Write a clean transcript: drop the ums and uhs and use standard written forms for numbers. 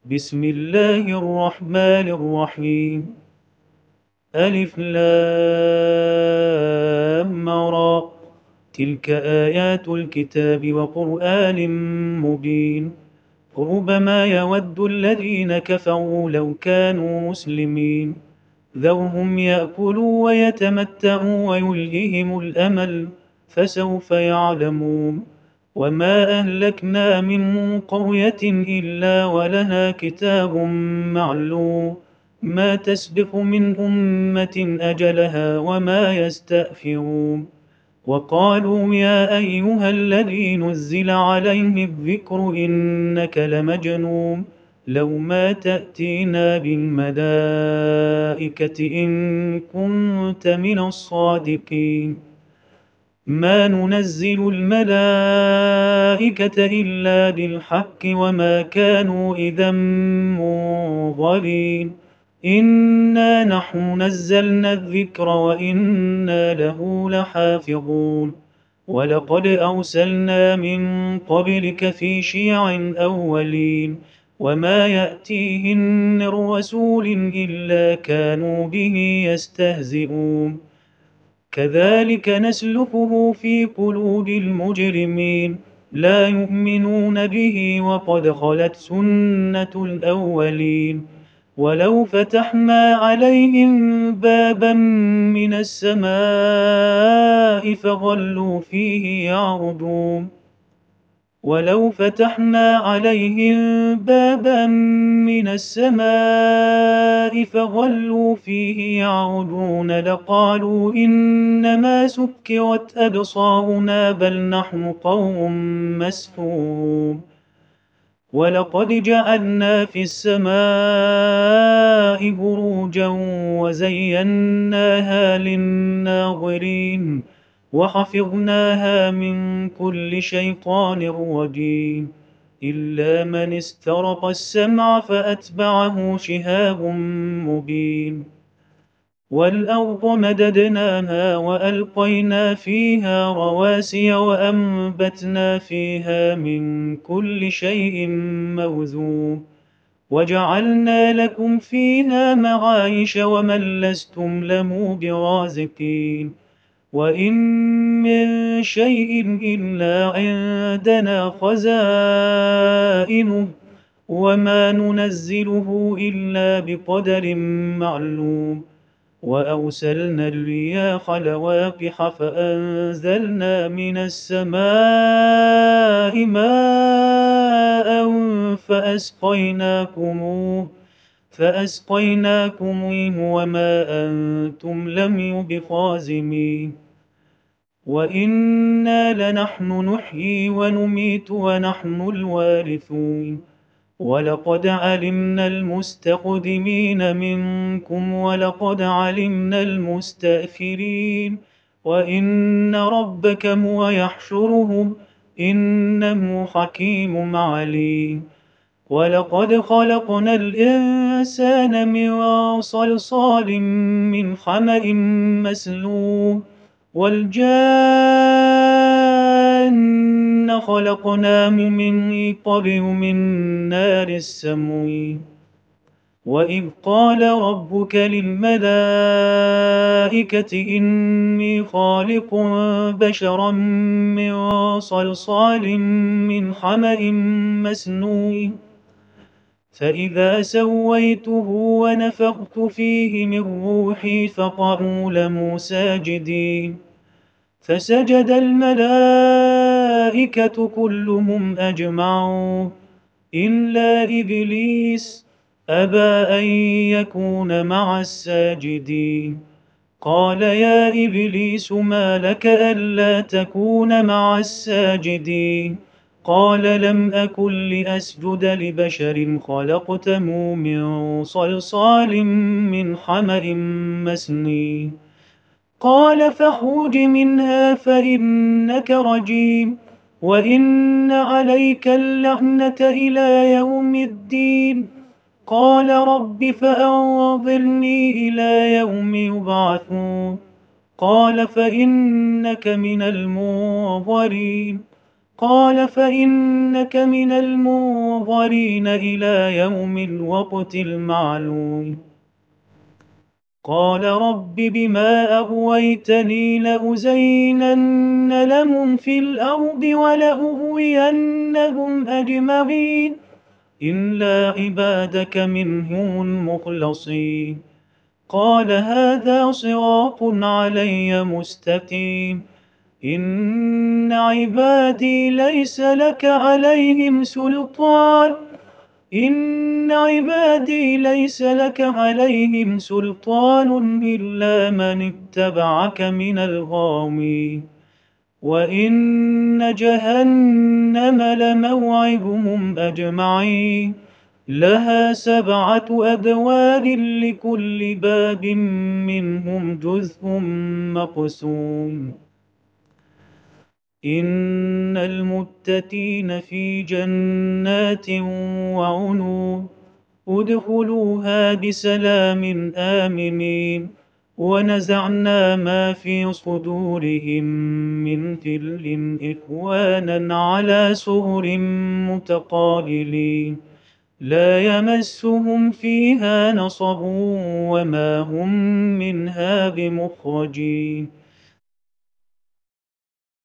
بسم الله الرحمن الرحيم. ألف لام را. تلك آيات الكتاب وقرآن مبين. ربما يود الذين كفروا لو كانوا مسلمين. ذرهم يأكلوا ويتمتعوا ويلههم الأمل، فسوف يعلمون. وما أهلكنا من قرية إلا ولها كتاب معلوم، ما تسبق من أمة أجلها وما يستأخرون. وقالوا يا أيها الذي نزل عليه الذكر إنك لمجنون، لو ما تأتينا بالملائكة إن كنت من الصادقين. ما ننزل الملائكة إلا بالحق وما كانوا إذا منظرين. إنا نحن نزلنا الذكر وإنا له لحافظون. ولقد أرسلنا من قبلك في شيع الأولين، وما يأتيهم من رسول إلا كانوا به يستهزئون. كذلك نسلكه في قلوب المجرمين، لا يؤمنون به وقد خلت سنة الأولين. ولو فتحنا عليهم بابا من السماء فظلوا فيه يعرجون ولو فتحنا عليهم بابا من السماء فظلوا فيه يعرجون لقالوا إنما سكرت أبصارنا بل نحن قوم مسحورون. ولقد جعلنا في السماء بروجا وزيناها للناظرين، وحفظناها من كل شيطان رجيم إلا من استرق السمع فأتبعه شهاب مبين. والأرض مددناها وألقينا فيها رواسي وأنبتنا فيها من كل شيء موزون، وجعلنا لكم فيها معايش ومن لستم له برازقين. وإن من شيء إلا عندنا خزائنه وما ننزله إلا بقدر معلوم. وأرسلنا الرياح لواقح فأنزلنا من السماء ماء فأسقيناكموه وما أنتم له بخازنين. وإنا لنحن نحيي ونميت ونحن الوارثون. ولقد علمنا المستقدمين منكم ولقد علمنا المستأخرين، وإن ربك هو يحشرهم إنه حكيم عليم. ولقد خلقنا الإنسان من صلصال من حمأ مسنون، والجان خلقناه من قبل من نار السموم. وإذ قال ربك للملائكة إني خالق بشرا من صلصال من حمأ مسنون، فإذا سويته ونفخت فيه من روحي فقعوا له ساجدين. فسجد الملائكة كلهم أجمعون إلا إبليس أبى أن يكون مع الساجدين. قال يا إبليس ما لك ألا تكون مع الساجدين؟ قال لم أكن لأسجد لبشر خلقته من صلصال من حمأ مسنون. قال فاخرج منها فإنك رجيم وإن عليك اللعنة إلى يوم الدين. قال رب فأنظرني إلى يوم يبعثون. قال فإنك من المنظرين. قال فإنك من المنظرين إلى يوم الوقت المعلوم. قال رب بما أغويتني لأزينن لهم في الأرض ولأغوينهم أجمعين إلا عبادك منهم المخلصين. قال هذا صراط علي مستقيم. إن عبادي ليس لك عليهم سلطان إلا من اتبعك من الغاوين. وإن جهنم لموعدهم أجمعين لها 7 أبواب لكل باب منهم جزء مقسوم. إن المتقين في جنات وعيون ادخلوها بسلام آمنين. ونزعنا ما في صدورهم من غل إخوانا على سرر متقابلين لا يمسهم فيها نصب وما هم منها بمخرجين